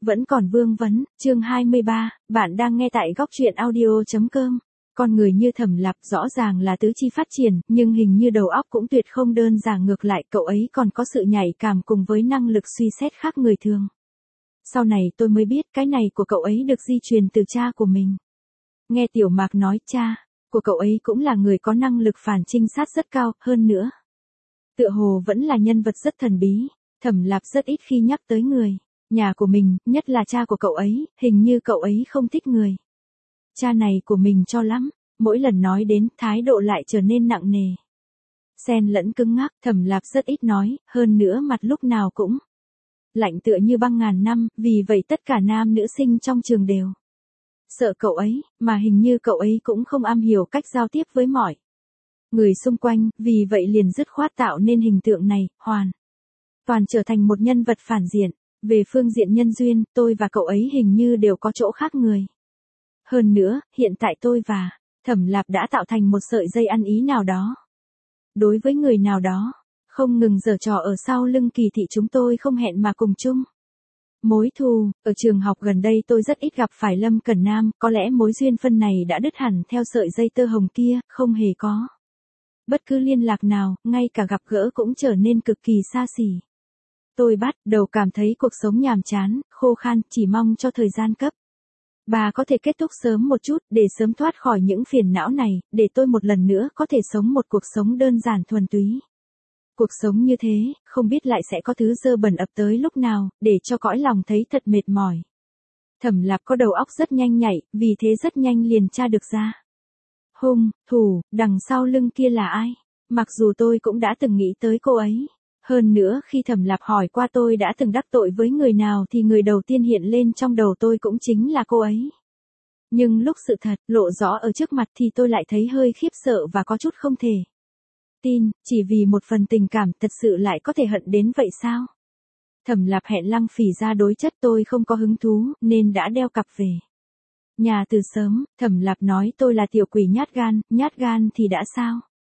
Vẫn còn vương vấn, chương 23, bạn đang nghe tại góc truyện audio.com. Con người như Thẩm Lạp rõ ràng là tứ chi phát triển, nhưng hình như đầu óc cũng tuyệt không đơn giản, ngược lại cậu ấy còn có sự nhạy cảm cùng với năng lực suy xét khác người thường. Sau này tôi mới biết cái này của cậu ấy được di truyền từ cha của mình. Nghe Tiểu Mạc nói cha của cậu ấy cũng là người có năng lực phản trinh sát rất cao, hơn nữa. Tựa hồ vẫn là nhân vật rất thần bí, Thẩm Lạp rất ít khi nhắc tới người nhà của mình, nhất là cha của cậu ấy, hình như cậu ấy không thích người cha này của mình cho lắm, mỗi lần nói đến, thái độ lại trở nên nặng nề. Xen lẫn cứng ngắc, Thẩm Lạp rất ít nói, hơn nữa mặt lúc nào cũng lạnh tựa như băng ngàn năm, vì vậy tất cả nam nữ sinh trong trường đều sợ cậu ấy, mà hình như cậu ấy cũng không am hiểu cách giao tiếp với mọi người xung quanh, vì vậy liền dứt khoát tạo nên hình tượng này, hoàn toàn trở thành một nhân vật phản diện. Về phương diện nhân duyên, tôi và cậu ấy hình như đều có chỗ khác người. Hơn nữa, hiện tại tôi và Thẩm Lạp đã tạo thành một sợi dây ăn ý nào đó. Đối với người nào đó, không ngừng giở trò ở sau lưng Kỳ Thị, chúng tôi không hẹn mà cùng chung mối thù. Ở trường học gần đây tôi rất ít gặp phải Lâm Cẩn Nam, có lẽ mối duyên phân này đã đứt hẳn theo sợi dây tơ hồng kia, không hề có bất cứ liên lạc nào, ngay cả gặp gỡ cũng trở nên cực kỳ xa xỉ. Tôi bắt đầu cảm thấy cuộc sống nhàm chán, khô khan, chỉ mong cho thời gian cấp 3 có thể kết thúc sớm một chút, để sớm thoát khỏi những phiền não này, để tôi một lần nữa có thể sống một cuộc sống đơn giản thuần túy. Cuộc sống như thế, không biết lại sẽ có thứ dơ bẩn ập tới lúc nào, để cho cõi lòng thấy thật mệt mỏi. Thẩm Lạp có đầu óc rất nhanh nhạy, vì thế rất nhanh liền tra được ra hung thủ đằng sau lưng kia là ai. Mặc dù tôi cũng đã từng nghĩ tới cô ấy. Hơn nữa khi Thẩm Lạp hỏi qua tôi đã từng đắc tội với người nào thì người đầu tiên hiện lên trong đầu tôi cũng chính là cô ấy. Nhưng lúc sự thật lộ rõ ở trước mặt thì tôi lại thấy hơi khiếp sợ và có chút không thể tin, chỉ vì một phần tình cảm thật sự lại có thể hận đến vậy sao? Thẩm Lạp hẹn Lăng Phỉ ra đối chất, tôi không có hứng thú nên đã đeo cặp về nhà từ sớm. Thẩm Lạp nói tôi là tiểu quỷ nhát gan thì đã sao?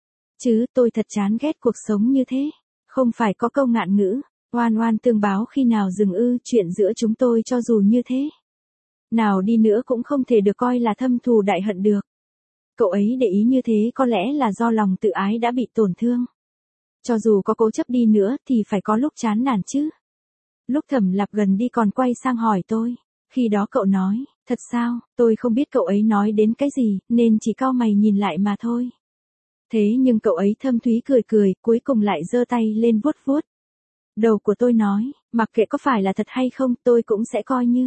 Chứ tôi thật chán ghét cuộc sống như thế. Không phải có câu ngạn ngữ, oan oan tương báo khi nào dừng ư, chuyện giữa chúng tôi cho dù như thế nào đi nữa cũng không thể được coi là thâm thù đại hận được. Cậu ấy để ý như thế có lẽ là do lòng tự ái đã bị tổn thương. Cho dù có cố chấp đi nữa thì phải có lúc chán nản chứ. Lúc Thẩm Lạp gần đi còn quay sang hỏi tôi. Khi đó cậu nói, thật sao, tôi không biết cậu ấy nói đến cái gì, nên chỉ cau mày nhìn lại mà thôi. Thế nhưng cậu ấy thâm thúy cười, cuối cùng lại giơ tay lên vuốt vuốt đầu của tôi, nói, mặc kệ có phải là thật hay không, tôi cũng sẽ coi như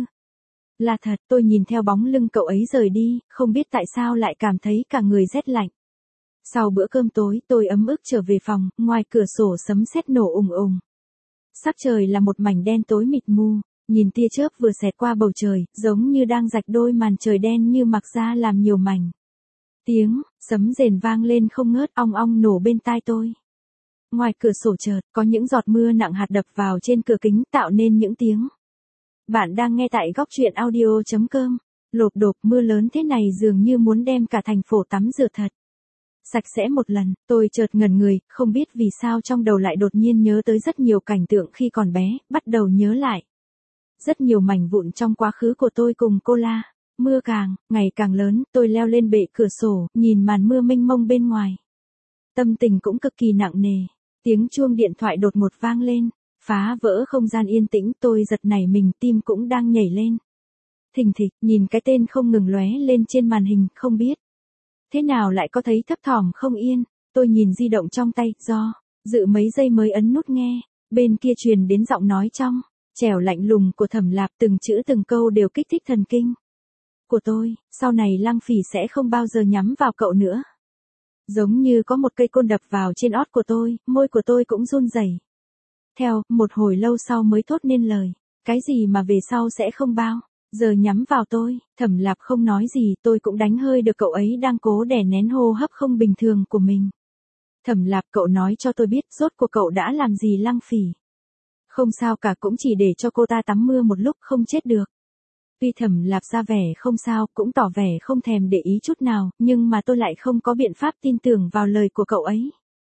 là thật. Tôi nhìn theo bóng lưng cậu ấy rời đi, không biết tại sao lại cảm thấy cả người rét lạnh. Sau bữa cơm tối, tôi ấm ức trở về phòng, ngoài cửa sổ sấm sét nổ ùng ùng. Sắc trời là một mảnh đen tối mịt mù, nhìn tia chớp vừa xẹt qua bầu trời, giống như đang rạch đôi màn trời đen như mặc ra làm nhiều mảnh. Tiếng sấm rền vang lên không ngớt, ong ong nổ bên tai tôi. Ngoài cửa sổ chợt có những giọt mưa nặng hạt đập vào trên cửa kính, tạo nên những tiếng. Bạn đang nghe tại góc truyện audio.com. Lộp độp, mưa lớn thế này dường như muốn đem cả thành phố tắm rửa thật sạch sẽ một lần. Tôi chợt ngẩn người, không biết vì sao trong đầu lại đột nhiên nhớ tới rất nhiều cảnh tượng khi còn bé, bắt đầu nhớ lại rất nhiều mảnh vụn trong quá khứ của tôi cùng cô La. Mưa ngày càng lớn, tôi leo lên bệ cửa sổ, nhìn màn mưa mênh mông bên ngoài. Tâm tình cũng cực kỳ nặng nề. Tiếng chuông điện thoại đột ngột vang lên, phá vỡ không gian yên tĩnh, tôi giật nảy mình, tim cũng đang nhảy lên thình thịch, nhìn cái tên không ngừng lóe lên trên màn hình, không biết thế nào lại có thấy thấp thỏm không yên. Tôi nhìn di động trong tay, do dự mấy giây mới ấn nút nghe. Bên kia truyền đến giọng nói trong trẻo lạnh lùng của Thẩm Lạp, từng chữ từng câu đều kích thích thần kinh của tôi. Sau này Lăng Phỉ sẽ không bao giờ nhắm vào cậu nữa. Giống như có một cây côn đập vào trên ót của tôi, môi của tôi cũng run rẩy. Theo, một hồi lâu sau mới thốt nên lời. Cái gì mà về sau sẽ không bao giờ nhắm vào tôi. Thẩm Lạp không nói gì, tôi cũng đánh hơi được cậu ấy đang cố đè nén hô hấp không bình thường của mình. Thẩm Lạp, cậu nói cho tôi biết, rốt cuộc cậu đã làm gì Lăng Phỉ? Không sao cả, cũng chỉ để cho cô ta tắm mưa một lúc, không chết được. Tuy Thẩm Lạp ra vẻ không sao, cũng tỏ vẻ không thèm để ý chút nào, nhưng mà tôi lại không có biện pháp tin tưởng vào lời của cậu ấy.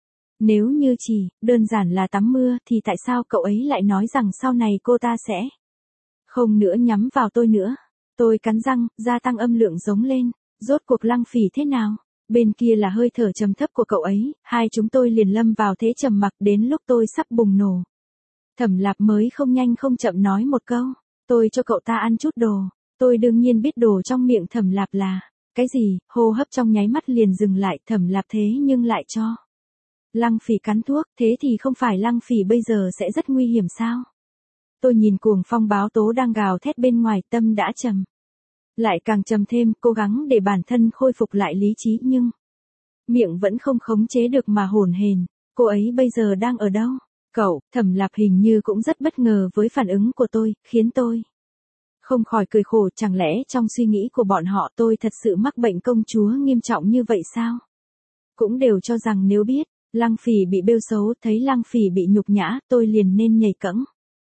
Nếu như chỉ đơn giản là tắm mưa thì tại sao cậu ấy lại nói rằng sau này cô ta sẽ Không nữa, nhắm vào tôi nữa. Tôi cắn răng, gia tăng âm lượng giống lên. Rốt cuộc Lăng Phỉ thế nào? Bên kia là hơi thở trầm thấp của cậu ấy, hai chúng tôi liền lâm vào thế trầm mặc đến lúc tôi sắp bùng nổ. Thẩm Lạp mới không nhanh không chậm nói một câu. Tôi cho cậu ta ăn chút đồ. Tôi đương nhiên biết đồ trong miệng Thẩm Lạp là cái gì, hô hấp trong nháy mắt liền dừng lại. Thẩm Lạp thế nhưng lại cho Lăng Phỉ cắn thuốc, thế thì không phải Lăng Phỉ bây giờ sẽ rất nguy hiểm sao? Tôi nhìn cuồng phong báo tố đang gào thét bên ngoài, tâm đã trầm. Lại càng trầm thêm, cố gắng để bản thân khôi phục lại lý trí nhưng miệng vẫn không khống chế được mà hổn hển. Cô ấy bây giờ đang ở đâu? Cậu, Thẩm Lạp hình như cũng rất bất ngờ với phản ứng của tôi, khiến tôi không khỏi cười khổ. Chẳng lẽ trong suy nghĩ của bọn họ tôi thật sự mắc bệnh công chúa nghiêm trọng như vậy sao? Cũng đều cho rằng nếu biết Lăng Phỉ bị bêu xấu, thấy Lăng Phỉ bị nhục nhã, tôi liền nên nhảy cẫng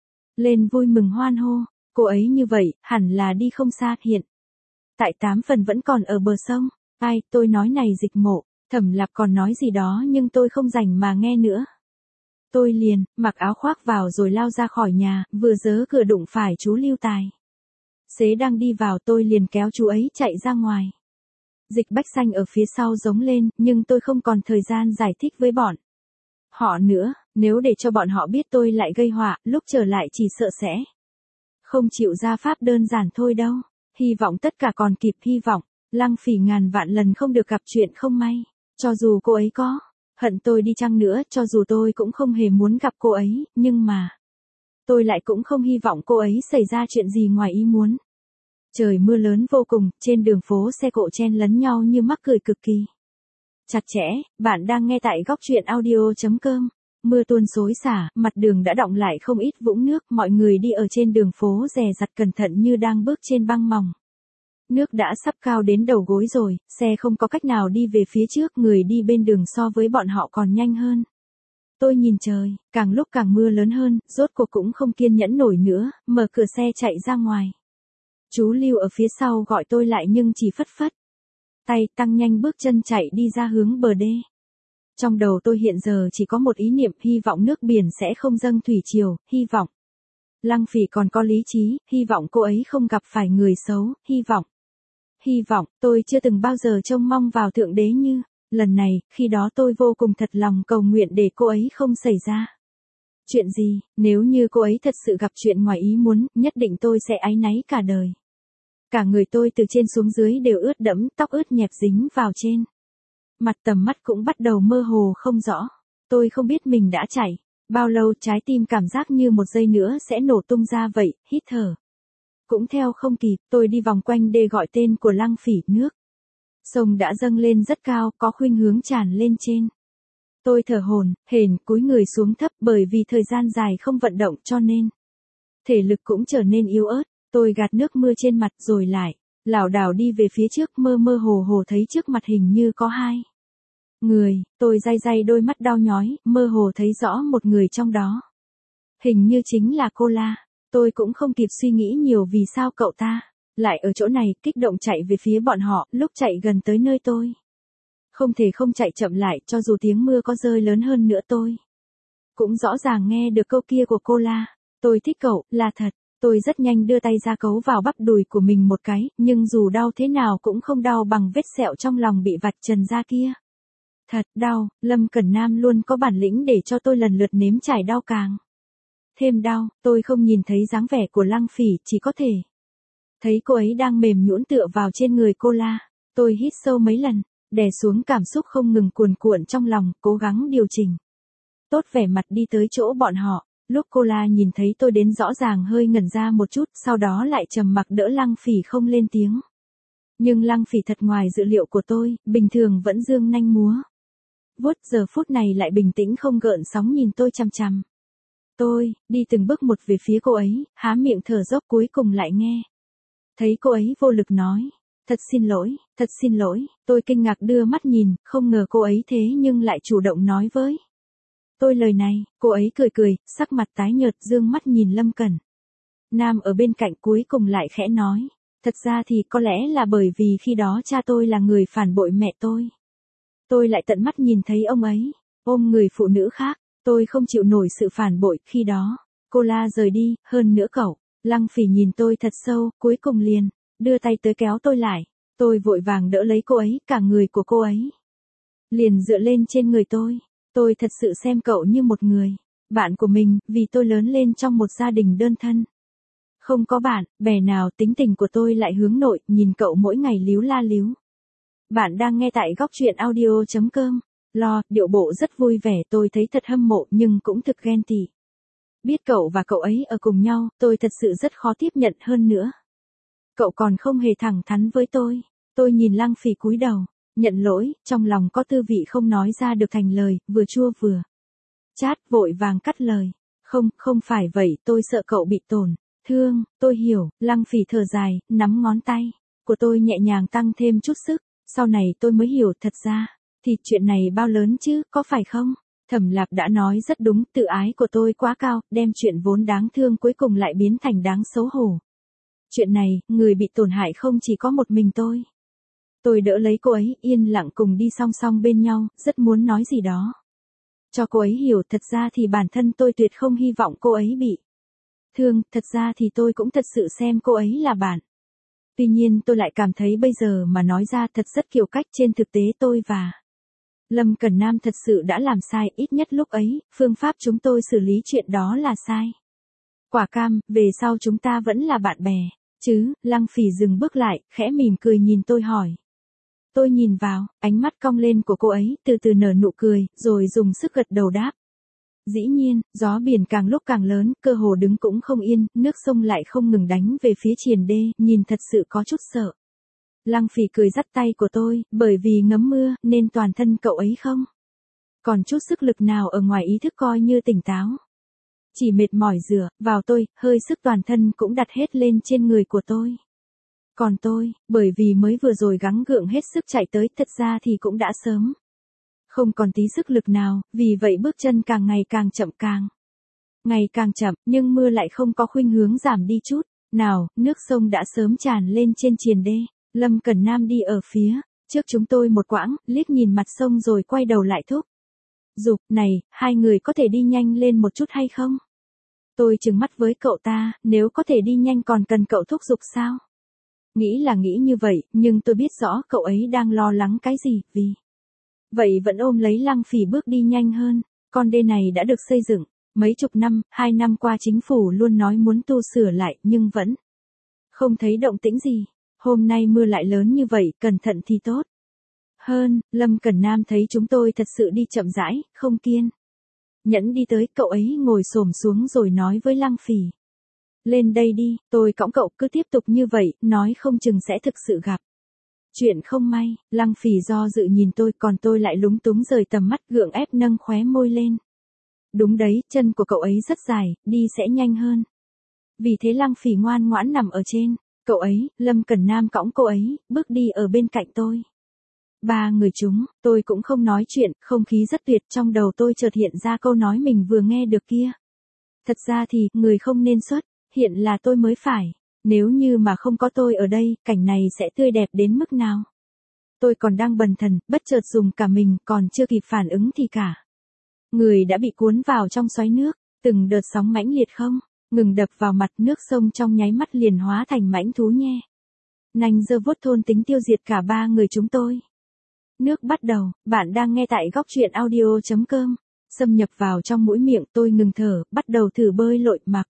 lên vui mừng hoan hô. Cô ấy như vậy, hẳn là đi không xa, hiện tại 8 phần vẫn còn ở bờ sông. Ai, tôi nói này Dịch Mộ. Thẩm Lạp còn nói gì đó nhưng tôi không rảnh mà nghe nữa. Tôi liền mặc áo khoác vào rồi lao ra khỏi nhà, vừa dớ cửa đụng phải chú Lưu Tài. Xế đang đi vào, tôi liền kéo chú ấy chạy ra ngoài. Dịch Bách Xanh ở phía sau giống lên, nhưng tôi không còn thời gian giải thích với bọn họ nữa, nếu để cho bọn họ biết tôi lại gây họa, lúc trở lại chỉ sợ sẽ không chịu ra pháp đơn giản thôi đâu. Hy vọng tất cả còn kịp, hy vọng Lăng Phỉ ngàn vạn lần không được gặp chuyện không may. Cho dù cô ấy có hận tôi đi chăng nữa, cho dù tôi cũng không hề muốn gặp cô ấy, nhưng mà tôi lại cũng không hy vọng cô ấy xảy ra chuyện gì ngoài ý muốn. Trời mưa lớn vô cùng, trên đường phố xe cộ chen lấn nhau như mắc cười cực kỳ chặt chẽ. Bạn đang nghe tại góc truyện audio.com. Mưa tuôn xối xả, mặt đường đã đọng lại không ít vũng nước, mọi người đi ở trên đường phố dè dặt cẩn thận như đang bước trên băng mỏng. Nước đã sắp cao đến đầu gối rồi, xe không có cách nào đi về phía trước, người đi bên đường so với bọn họ còn nhanh hơn. Tôi nhìn trời, càng lúc càng mưa lớn hơn, rốt cuộc cũng không kiên nhẫn nổi nữa, mở cửa xe chạy ra ngoài. Chú Lưu ở phía sau gọi tôi lại nhưng chỉ phất phất tay, tăng nhanh bước chân chạy đi ra hướng bờ đê. Trong đầu tôi hiện giờ chỉ có một ý niệm, hy vọng nước biển sẽ không dâng thủy triều, hy vọng Lăng Phỉ còn có lý trí, hy vọng cô ấy không gặp phải người xấu, hy vọng, tôi chưa từng bao giờ trông mong vào Thượng Đế như lần này, khi đó tôi vô cùng thật lòng cầu nguyện để cô ấy không xảy ra chuyện gì, nếu như cô ấy thật sự gặp chuyện ngoài ý muốn, nhất định tôi sẽ áy náy cả đời. Cả người tôi từ trên xuống dưới đều ướt đẫm, tóc ướt nhẹp dính vào trên mặt, tầm mắt cũng bắt đầu mơ hồ không rõ. Tôi không biết mình đã chảy bao lâu, trái tim cảm giác như một giây nữa sẽ nổ tung ra vậy, hít thở cũng theo không kịp. Tôi đi vòng quanh đê gọi tên của Lăng Phỉ, nước sông đã dâng lên rất cao, có khuynh hướng tràn lên trên. Tôi thở hổn hển cúi người xuống thấp, bởi vì thời gian dài không vận động cho nên thể lực cũng trở nên yếu ớt. Tôi gạt nước mưa trên mặt rồi lại lảo đảo đi về phía trước, mơ mơ hồ hồ thấy trước mặt hình như có hai người. Tôi day day đôi mắt đau nhói, mơ hồ thấy rõ một người trong đó. Hình như chính là cô La. Tôi cũng không kịp suy nghĩ nhiều vì sao cậu ta lại ở chỗ này, kích động chạy về phía bọn họ. Lúc chạy gần tới nơi tôi không thể không chạy chậm lại, cho dù tiếng mưa có rơi lớn hơn nữa tôi cũng rõ ràng nghe được câu kia của cô La. Tôi thích cậu, là thật. Tôi rất nhanh đưa tay ra cấu vào bắp đùi của mình một cái, nhưng dù đau thế nào cũng không đau bằng vết sẹo trong lòng bị vạch trần ra kia. Thật đau, Lâm Cẩn Nam luôn có bản lĩnh để cho tôi lần lượt nếm trải đau càng thêm đau. Tôi không nhìn thấy dáng vẻ của Lăng Phỉ, chỉ có thể thấy cô ấy đang mềm nhũn tựa vào trên người cô La. Tôi hít sâu mấy lần, đè xuống cảm xúc không ngừng cuồn cuộn trong lòng, cố gắng điều chỉnh tốt vẻ mặt đi tới chỗ bọn họ. Lúc cô La nhìn thấy tôi đến rõ ràng hơi ngẩn ra một chút, sau đó lại trầm mặc đỡ Lăng Phỉ không lên tiếng. Nhưng Lăng Phỉ thật ngoài dự liệu của tôi, bình thường vẫn dương nanh múa vuốt, giờ phút này lại bình tĩnh không gợn sóng nhìn tôi chằm chằm. Tôi đi từng bước một về phía cô ấy, há miệng thở dốc, cuối cùng lại nghe thấy cô ấy vô lực nói, thật xin lỗi. Tôi kinh ngạc đưa mắt nhìn, không ngờ cô ấy thế nhưng lại chủ động nói với tôi lời này. Cô ấy cười cười, sắc mặt tái nhợt, dương mắt nhìn Lâm Cẩn Nam ở bên cạnh, cuối cùng lại khẽ nói, thật ra thì có lẽ là bởi vì khi đó cha tôi là người phản bội mẹ tôi. Tôi lại tận mắt nhìn thấy ông ấy ôm người phụ nữ khác. Tôi không chịu nổi sự phản bội khi đó. Cô La rời đi, hơn nữa cậu Lăng Phỉ nhìn tôi thật sâu, cuối cùng liền đưa tay tới kéo tôi lại. Tôi vội vàng đỡ lấy cô ấy, cả người của cô ấy liền dựa lên trên người tôi. Tôi thật sự xem cậu như một người bạn của mình, vì tôi lớn lên trong một gia đình đơn thân. Không có bạn, bè nào, tính tình của tôi lại hướng nội, nhìn cậu mỗi ngày líu la líu. Bạn đang nghe tại góc truyện audio.com. Điệu bộ rất vui vẻ, tôi thấy thật hâm mộ nhưng cũng thực ghen tị. Biết cậu và cậu ấy ở cùng nhau, tôi thật sự rất khó tiếp nhận hơn nữa. Cậu còn không hề thẳng thắn với tôi. Tôi nhìn Lăng Phỉ cúi đầu, nhận lỗi, trong lòng có tư vị không nói ra được thành lời, vừa chua vừa chát, vội vàng cắt lời. Không phải vậy, tôi sợ cậu bị tổn thương, tôi hiểu. Lăng Phỉ thở dài, nắm ngón tay của tôi nhẹ nhàng tăng thêm chút sức. Sau này tôi mới hiểu, thật ra thì chuyện này bao lớn chứ, có phải không? Thẩm Lạp đã nói rất đúng, tự ái của tôi quá cao, đem chuyện vốn đáng thương cuối cùng lại biến thành đáng xấu hổ. Chuyện này, người bị tổn hại không chỉ có một mình tôi. Tôi đỡ lấy cô ấy, yên lặng cùng đi song song bên nhau, rất muốn nói gì đó cho cô ấy hiểu, thật ra thì bản thân tôi tuyệt không hy vọng cô ấy bị thương, thật ra thì tôi cũng thật sự xem cô ấy là bạn. Tuy nhiên tôi lại cảm thấy bây giờ mà nói ra thật rất kiêu cách, trên thực tế tôi và Lâm Cẩn Nam thật sự đã làm sai, ít nhất lúc ấy, phương pháp chúng tôi xử lý chuyện đó là sai. Quả cam, về sau chúng ta vẫn là bạn bè, chứ? Lăng Phỉ dừng bước lại, khẽ mỉm cười nhìn tôi hỏi. Tôi nhìn vào, ánh mắt cong lên của cô ấy, từ từ nở nụ cười, rồi dùng sức gật đầu đáp. Dĩ nhiên, gió biển càng lúc càng lớn, cơ hồ đứng cũng không yên, nước sông lại không ngừng đánh về phía triền đê, nhìn thật sự có chút sợ. Lăng Phỉ cười dắt tay của tôi, bởi vì ngấm mưa, nên toàn thân cậu ấy không còn chút sức lực nào ở ngoài ý thức coi như tỉnh táo. Chỉ mệt mỏi dựa vào tôi, hơi sức toàn thân cũng đặt hết lên trên người của tôi. Còn tôi, bởi vì mới vừa rồi gắng gượng hết sức chạy tới, thật ra thì cũng đã sớm không còn tí sức lực nào, vì vậy bước chân càng ngày càng chậm, ngày càng chậm, nhưng mưa lại không có khuynh hướng giảm đi chút nào, nước sông đã sớm tràn lên trên triền đê. Lâm Cẩn Nam đi ở phía trước chúng tôi một quãng, liếc nhìn mặt sông rồi quay đầu lại thúc giục, này, hai người có thể đi nhanh lên một chút hay không? Tôi trừng mắt với cậu ta, nếu có thể đi nhanh còn cần cậu thúc giục sao? Nghĩ là nghĩ như vậy, nhưng tôi biết rõ cậu ấy đang lo lắng cái gì, vì vậy vẫn ôm lấy Lăng Phỉ bước đi nhanh hơn. Con đê này đã được xây dựng mấy chục năm, 2 năm qua chính phủ luôn nói muốn tu sửa lại, nhưng vẫn không thấy động tĩnh gì. Hôm nay mưa lại lớn như vậy, cẩn thận thì tốt hơn. Lâm Cẩn Nam thấy chúng tôi thật sự đi chậm rãi, không kiên nhẫn đi tới, cậu ấy ngồi xổm xuống rồi nói với Lăng Phỉ. Lên đây đi, tôi cõng cậu, cứ tiếp tục như vậy, nói không chừng sẽ thực sự gặp chuyện không may. Lăng Phỉ do dự nhìn tôi, còn tôi lại lúng túng rời tầm mắt, gượng ép nâng khóe môi lên. Đúng đấy, chân của cậu ấy rất dài, đi sẽ nhanh hơn. Vì thế Lăng Phỉ ngoan ngoãn nằm ở trên cậu ấy, Lâm Cẩn Nam cõng cô ấy, bước đi ở bên cạnh tôi. Ba người chúng, tôi cũng không nói chuyện, không khí rất tuyệt, trong đầu tôi chợt hiện ra câu nói mình vừa nghe được kia. Thật ra thì, người không nên xuất hiện là tôi mới phải. Nếu như mà không có tôi ở đây, cảnh này sẽ tươi đẹp đến mức nào? Tôi còn đang bần thần, bất chợt dùng cả mình, còn chưa kịp phản ứng thì cả người đã bị cuốn vào trong xoáy nước, từng đợt sóng mãnh liệt không ngừng đập vào mặt, nước sông trong nháy mắt liền hóa thành mãnh thú nhe nanh giơ vuốt thôn tính tiêu diệt cả ba người chúng tôi. Nước bắt đầu, bạn đang nghe tại góc truyện audio.com. Xâm nhập vào trong mũi miệng, tôi ngừng thở, bắt đầu thử bơi lội, mặc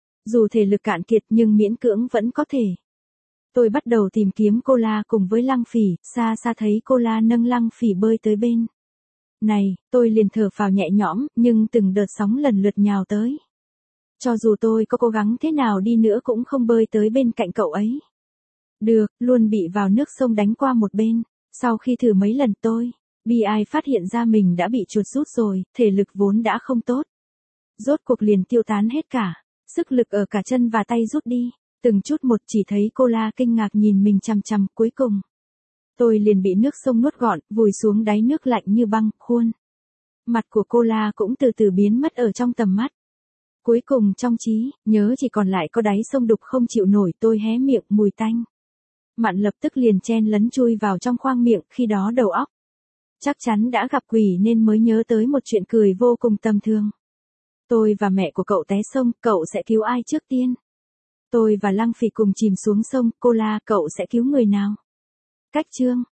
dù thể lực cạn kiệt nhưng miễn cưỡng vẫn có thể. Tôi bắt đầu tìm kiếm cô La cùng với Lăng Phỉ, xa xa thấy cô La nâng Lăng Phỉ bơi tới bên này, tôi liền thở phào nhẹ nhõm, nhưng từng đợt sóng lần lượt nhào tới. Cho dù tôi có cố gắng thế nào đi nữa cũng không bơi tới bên cạnh cậu ấy được, luôn bị vào nước sông đánh qua một bên. Sau khi thử mấy lần tôi bi ai phát hiện ra mình đã bị chuột rút rồi, thể lực vốn đã không tốt. Rốt cuộc liền tiêu tán hết cả, sức lực ở cả chân và tay rút đi, từng chút một, chỉ thấy cô La kinh ngạc nhìn mình chằm chằm, cuối cùng tôi liền bị nước sông nuốt gọn, vùi xuống đáy nước lạnh như băng, khuôn mặt của cô La cũng từ từ biến mất ở trong tầm mắt. Cuối cùng trong trí nhớ chỉ còn lại có đáy sông đục không chịu nổi, tôi hé miệng, mùi tanh mặn lập tức liền chen lấn chui vào trong khoang miệng, khi đó đầu óc chắc chắn đã gặp quỷ nên mới nhớ tới một chuyện cười vô cùng tầm thường. Tôi và mẹ của cậu té sông, cậu sẽ cứu ai trước tiên? Tôi và Lăng Phỉ cùng chìm xuống sông, cô La, cậu sẽ cứu người nào? Cách chương